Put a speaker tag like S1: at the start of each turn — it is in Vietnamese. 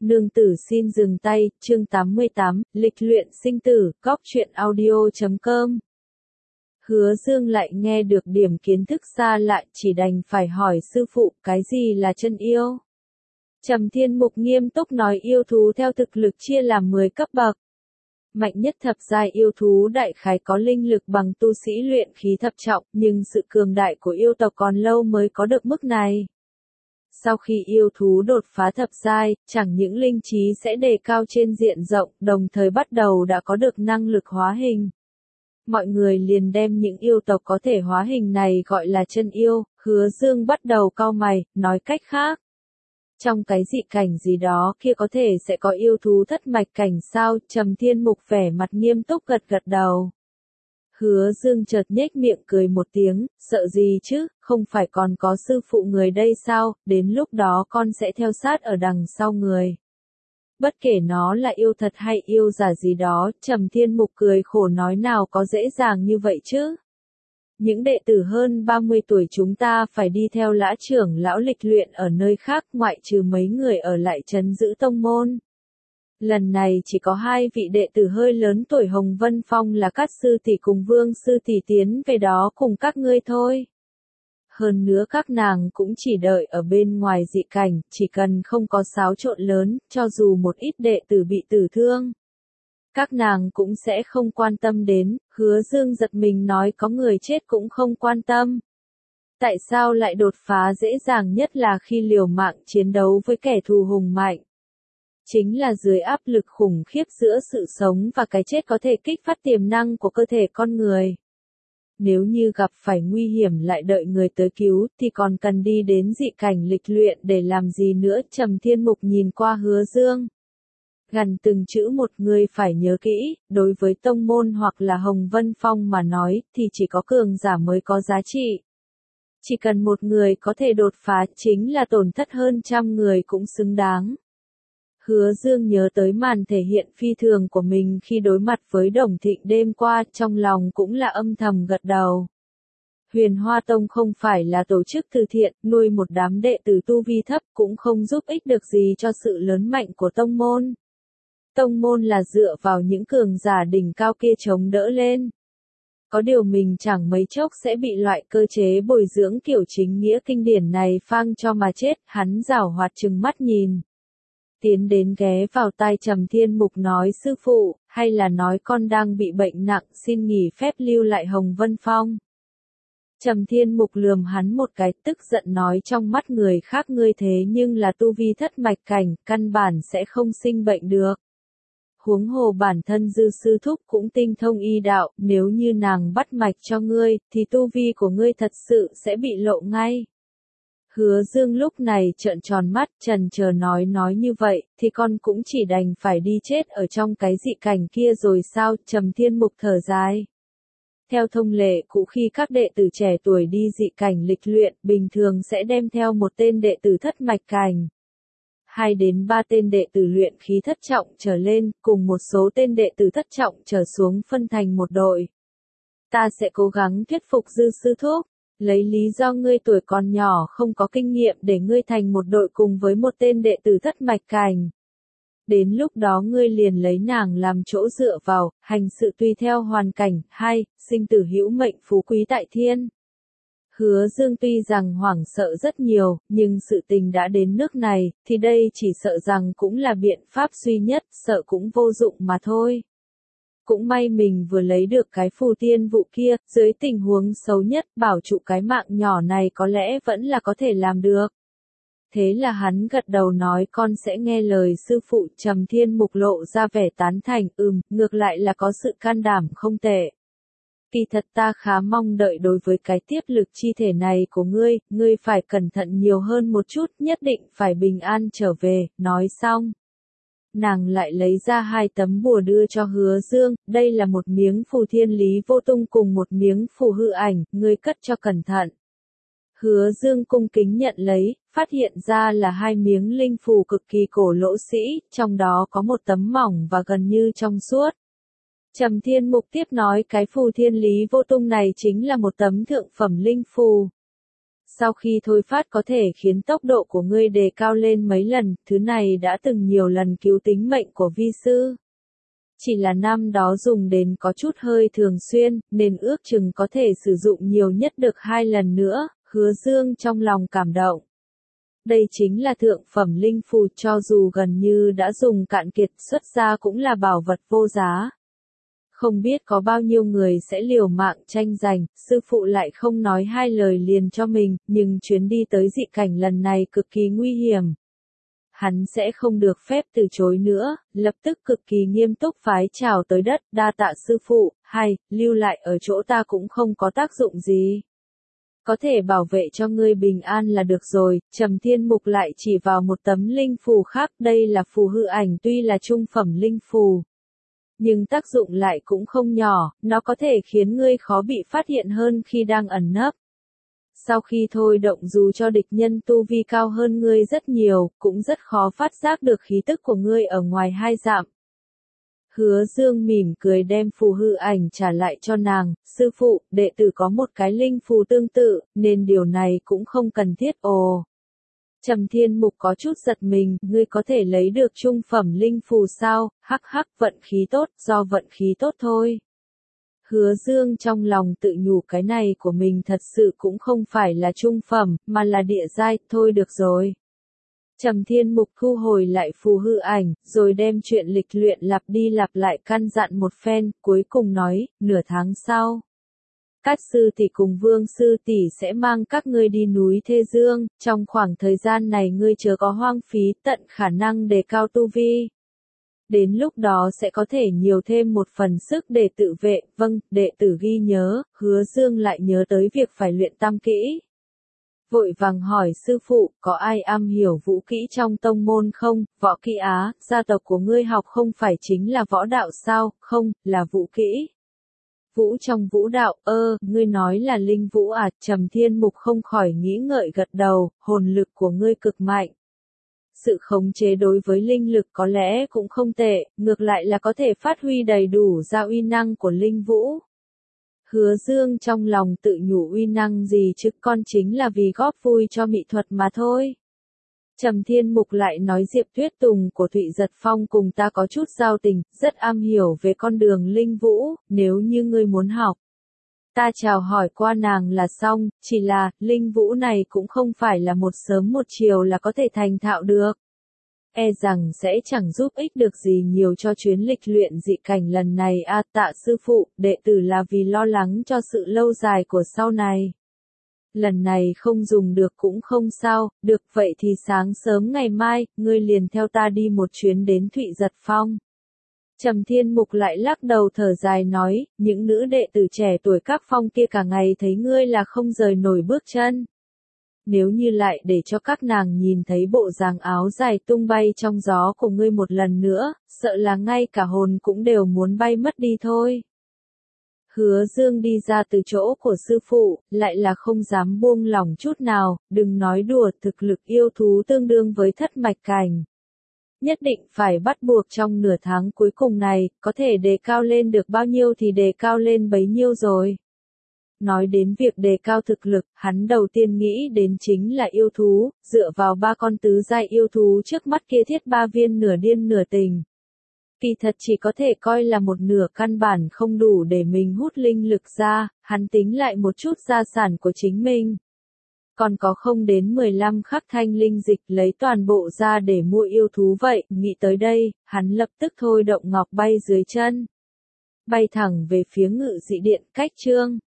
S1: Nương tử xin dừng tay, chương 88, lịch luyện sinh tử, góc truyện audio.com. Hứa Dương lại nghe được điểm kiến thức xa lạ, chỉ đành phải hỏi sư phụ, cái gì là chân yêu? Trầm Thiên Mục nghiêm túc nói yêu thú theo thực lực chia làm 10 cấp bậc. Mạnh nhất thập giai yêu thú đại khái có linh lực bằng tu sĩ luyện khí thập trọng, nhưng sự cường đại của yêu tộc còn lâu mới có được mức này. Sau khi yêu thú đột phá thập giai, chẳng những linh trí sẽ đề cao trên diện rộng, đồng thời bắt đầu đã có được năng lực hóa hình. Mọi người liền đem những yêu tộc có thể hóa hình này gọi là chân yêu. Hứa Dương bắt đầu cau mày, nói cách khác. Trong cái dị cảnh gì đó kia có thể sẽ có yêu thú thất mạch cảnh sao? Trầm Thiên Mục vẻ mặt nghiêm túc gật gật đầu. Hứa Dương chợt nhếch miệng cười một tiếng, sợ gì chứ, không phải còn có sư phụ người đây sao, đến lúc đó con sẽ theo sát ở đằng sau người. Bất kể nó là yêu thật hay yêu giả gì đó, Trầm Thiên Mục cười khổ nói nào có dễ dàng như vậy chứ. Những đệ tử hơn 30 tuổi chúng ta phải đi theo lã trưởng lão lịch luyện ở nơi khác ngoại trừ mấy người ở lại trấn giữ tông môn. Lần này chỉ có 2 vị đệ tử hơi lớn tuổi Hồng Vân Phong là Cát sư tỷ cùng Vương sư tỷ tiến về đó cùng các ngươi thôi. Hơn nữa các nàng cũng chỉ đợi ở bên ngoài dị cảnh, chỉ cần không có xáo trộn lớn, cho dù một ít đệ tử bị tử thương. Các nàng cũng sẽ không quan tâm đến. Hứa Dương giật mình nói có người chết cũng không quan tâm. Tại sao lại đột phá dễ dàng nhất là khi liều mạng chiến đấu với kẻ thù hùng mạnh? Chính là dưới áp lực khủng khiếp giữa sự sống và cái chết có thể kích phát tiềm năng của cơ thể con người. Nếu như gặp phải nguy hiểm lại đợi người tới cứu thì còn cần đi đến dị cảnh lịch luyện để làm gì nữa? Trầm Thiên Mục nhìn qua Hứa Dương. Gần từng chữ một, người phải nhớ kỹ, đối với tông môn hoặc là Hồng Vân Phong mà nói thì chỉ có cường giả mới có giá trị. Chỉ cần một người có thể đột phá chính là tổn thất hơn trăm người cũng xứng đáng. Hứa Dương nhớ tới màn thể hiện phi thường của mình khi đối mặt với Đồng Thịnh đêm qua, trong lòng cũng là âm thầm gật đầu. Huyền Hoa Tông không phải là tổ chức từ thiện, nuôi một đám đệ tử tu vi thấp cũng không giúp ích được gì cho sự lớn mạnh của tông môn. Tông môn là dựa vào những cường giả đỉnh cao kia chống đỡ lên. Có điều mình chẳng mấy chốc sẽ bị loại cơ chế bồi dưỡng kiểu chính nghĩa kinh điển này phang cho mà chết. Hắn giảo hoạt trừng mắt nhìn. Tiến đến ghé vào tai Trầm Thiên Mục nói sư phụ, hay là nói con đang bị bệnh nặng xin nghỉ phép lưu lại Hồng Vân Phong. Trầm Thiên Mục lườm hắn một cái, tức giận nói trong mắt người khác ngươi thế nhưng là tu vi thất mạch cảnh, căn bản sẽ không sinh bệnh được. Huống hồ bản thân Dư sư thúc cũng tinh thông y đạo, nếu như nàng bắt mạch cho ngươi, thì tu vi của ngươi thật sự sẽ bị lộ ngay. Hứa Dương lúc này trợn tròn mắt, chần chờ nói như vậy, thì con cũng chỉ đành phải đi chết ở trong cái dị cảnh kia rồi sao? Trầm Thiên Mục thở dài. Theo thông lệ cũ khi các đệ tử trẻ tuổi đi dị cảnh lịch luyện, bình thường sẽ đem theo một tên đệ tử thất mạch cảnh. 2 đến 3 tên đệ tử luyện khí thất trọng trở lên, cùng một số tên đệ tử thất trọng trở xuống phân thành một đội. Ta sẽ cố gắng thuyết phục Dư sư thúc, lấy lý do ngươi tuổi còn nhỏ không có kinh nghiệm để ngươi thành một đội cùng với một tên đệ tử thất mạch cảnh. Đến lúc đó ngươi liền lấy nàng làm chỗ dựa vào, hành sự tùy theo hoàn cảnh. 2. Sinh tử hữu mệnh phú quý tại thiên. Hứa Dương tuy rằng hoảng sợ rất nhiều, nhưng sự tình đã đến nước này, thì đây chỉ sợ rằng cũng là biện pháp duy nhất, sợ cũng vô dụng mà thôi. Cũng may mình vừa lấy được cái phù tiên vụ kia, dưới tình huống xấu nhất, bảo trụ cái mạng nhỏ này có lẽ vẫn là có thể làm được. Thế là hắn gật đầu nói con sẽ nghe lời sư phụ. Trầm Thiên Mục lộ ra vẻ tán thành, ngược lại là có sự can đảm không tệ. Kỳ thật ta khá mong đợi đối với cái tiếp lực chi thể này của ngươi phải cẩn thận nhiều hơn một chút, nhất định phải bình an trở về. Nói xong, nàng lại lấy ra 2 tấm bùa đưa cho Hứa Dương, đây là một miếng phù thiên lý vô tung cùng một miếng phù hư ảnh, ngươi cất cho cẩn thận. Hứa Dương cung kính nhận lấy, phát hiện ra là 2 miếng linh phù cực kỳ cổ lỗ sĩ, trong đó có một tấm mỏng và gần như trong suốt. Trầm Thiên Mục tiếp nói cái phù thiên lý vô tung này chính là một tấm thượng phẩm linh phù. Sau khi thôi phát có thể khiến tốc độ của ngươi đề cao lên mấy lần, thứ này đã từng nhiều lần cứu tính mệnh của vi sư. Chỉ là năm đó dùng đến có chút hơi thường xuyên, nên ước chừng có thể sử dụng nhiều nhất được 2 lần nữa, Hứa Dương trong lòng cảm động. Đây chính là thượng phẩm linh phù, cho dù gần như đã dùng cạn kiệt xuất ra cũng là bảo vật vô giá. Không biết có bao nhiêu người sẽ liều mạng tranh giành, sư phụ lại không nói 2 lời liền cho mình, nhưng chuyến đi tới dị cảnh lần này cực kỳ nguy hiểm. Hắn sẽ không được phép từ chối nữa, lập tức cực kỳ nghiêm túc vái chào tới đất, đa tạ sư phụ, hay, lưu lại ở chỗ ta cũng không có tác dụng gì. Có thể bảo vệ cho ngươi bình an là được rồi. Trầm Thiên Mục lại chỉ vào một tấm linh phù khác, đây là phù hư ảnh, tuy là trung phẩm linh phù, nhưng tác dụng lại cũng không nhỏ, nó có thể khiến ngươi khó bị phát hiện hơn khi đang ẩn nấp. Sau khi thôi động dù cho địch nhân tu vi cao hơn ngươi rất nhiều, cũng rất khó phát giác được khí tức của ngươi ở ngoài 2 dặm. Hứa Dương mỉm cười đem phù hư ảnh trả lại cho nàng, sư phụ, đệ tử có một cái linh phù tương tự, nên điều này cũng không cần thiết. Ồ. Trầm Thiên Mục có chút giật mình, ngươi có thể lấy được trung phẩm linh phù sao? Hắc hắc, vận khí tốt, do vận khí tốt thôi. Hứa Dương trong lòng tự nhủ cái này của mình thật sự cũng không phải là trung phẩm, mà là địa giai, thôi được rồi. Trầm Thiên Mục thu hồi lại phù hư ảnh, rồi đem chuyện lịch luyện lặp đi lặp lại căn dặn một phen, cuối cùng nói, nửa tháng sau. Cát sư tỷ cùng Vương sư tỷ sẽ mang các ngươi đi núi Thê Dương, trong khoảng thời gian này ngươi chớ có hoang phí, tận khả năng đề cao tu vi. Đến lúc đó sẽ có thể nhiều thêm một phần sức để tự vệ, vâng, đệ tử ghi nhớ. Hứa Dương lại nhớ tới việc phải luyện tam kỹ. Vội vàng hỏi sư phụ, có ai am hiểu vũ kỹ trong tông môn không? Võ kỹ á, gia tộc của ngươi học không phải chính là võ đạo sao? Không, là vũ kỹ. Vũ trong vũ đạo, ngươi nói là linh vũ à? Trầm Thiên Mục không khỏi nghĩ ngợi gật đầu, hồn lực của ngươi cực mạnh. Sự khống chế đối với linh lực có lẽ cũng không tệ, ngược lại là có thể phát huy đầy đủ ra uy năng của linh vũ. Hứa Dương trong lòng tự nhủ uy năng gì chứ, con chính là vì góp vui cho mỹ thuật mà thôi. Trầm Thiên Mục lại nói Diệp Tuyết Tùng của Thụy Giật Phong cùng ta có chút giao tình, rất am hiểu về con đường linh vũ, nếu như ngươi muốn học. Ta chào hỏi qua nàng là xong, chỉ là, linh vũ này cũng không phải là một sớm một chiều là có thể thành thạo được. E rằng sẽ chẳng giúp ích được gì nhiều cho chuyến lịch luyện dị cảnh lần này. Tạ sư phụ, đệ tử là vì lo lắng cho sự lâu dài của sau này. Lần này không dùng được cũng không sao, được vậy thì sáng sớm ngày mai, ngươi liền theo ta đi một chuyến đến Thụy Giật Phong. Trầm Thiên Mục lại lắc đầu thở dài nói, những nữ đệ tử trẻ tuổi các phong kia cả ngày thấy ngươi là không rời nổi bước chân. Nếu như lại để cho các nàng nhìn thấy bộ dáng áo dài tung bay trong gió của ngươi một lần nữa, sợ là ngay cả hồn cũng đều muốn bay mất đi thôi. Hứa Dương đi ra từ chỗ của sư phụ, lại là không dám buông lỏng chút nào, đừng nói đùa, thực lực yêu thú tương đương với thất mạch cảnh. Nhất định phải bắt buộc trong nửa tháng cuối cùng này, có thể đề cao lên được bao nhiêu thì đề cao lên bấy nhiêu rồi. Nói đến việc đề cao thực lực, hắn đầu tiên nghĩ đến chính là yêu thú, dựa vào 3 con tứ giai yêu thú trước mắt kia thiết 3 viên nửa điên nửa tình. Kỳ thật chỉ có thể coi là một nửa, căn bản không đủ để mình hút linh lực ra, hắn tính lại một chút gia sản của chính mình. Còn có không đến 15 khắc thanh linh dịch, lấy toàn bộ ra để mua yêu thú vậy, nghĩ tới đây, hắn lập tức thôi động ngọc bay dưới chân. Bay thẳng về phía Ngự Dị Điện, cách chương